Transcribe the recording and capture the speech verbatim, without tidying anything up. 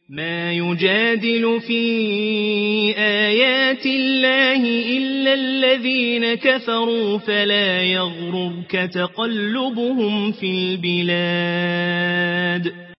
ما يجادل في آيات الله إلا الذين كفروا فلا يغررك تقلبهم في البلاد